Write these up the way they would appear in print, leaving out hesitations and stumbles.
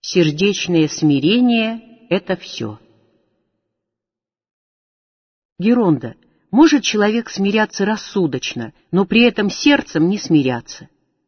Сердечное смирение — это все. Геронда, может человек смиряться рассудочно, но при этом сердцем не смиряться?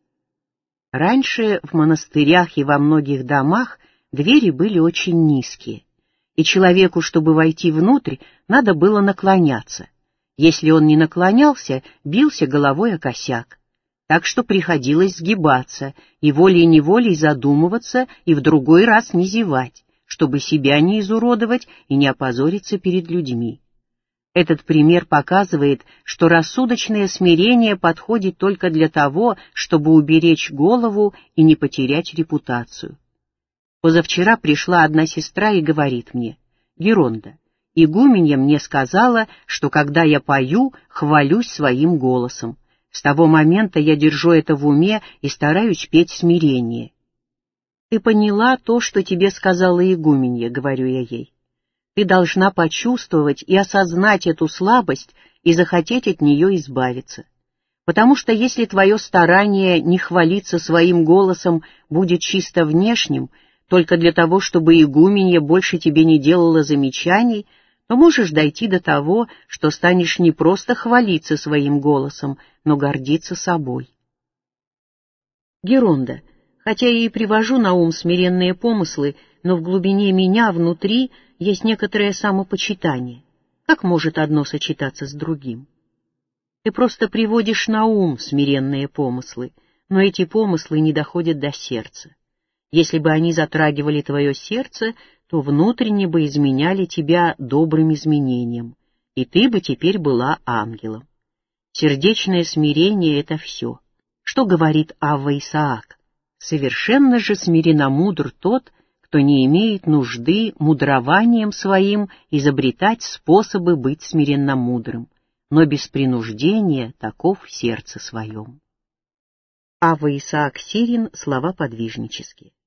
Раньше в монастырях и во многих домах двери были очень низкие, и человеку, чтобы войти внутрь, надо было наклоняться. Если он не наклонялся, бился головой о косяк. Так что приходилось сгибаться и волей-неволей задумываться и в другой раз не зевать, чтобы себя не изуродовать и не опозориться перед людьми. Этот пример показывает, что рассудочное смирение подходит только для того, чтобы уберечь голову и не потерять репутацию. Позавчера пришла одна сестра и говорит мне: «Геронда, игуменья мне сказала, что когда я пою, хвалюсь своим голосом. С того момента я держу это в уме и стараюсь петь смирение». «Ты поняла то, что тебе сказала игуменья», — говорю я ей. «Ты должна почувствовать и осознать эту слабость и захотеть от нее избавиться. Потому что если твое старание не хвалиться своим голосом будет чисто внешним, только для того, чтобы игуменья больше тебе не делала замечаний, то можешь дойти до того, что станешь не просто хвалиться своим голосом, но гордиться собой». Геронда, хотя я и привожу на ум смиренные помыслы, но в глубине меня, внутри, есть некоторое самопочитание. Как может одно сочетаться с другим? Ты просто приводишь на ум смиренные помыслы, но эти помыслы не доходят до сердца. Если бы они затрагивали твое сердце, то внутренне бы изменяли тебя добрым изменением, и ты бы теперь была ангелом. Сердечное смирение — это все. Что говорит Авва Исаак? «Совершенно же смиренно-мудр тот, кто не имеет нужды мудрованием своим изобретать способы быть смиренно-мудрым, но без принуждения таков в сердце своем». Авва Исаак Сирин, слова подвижнические.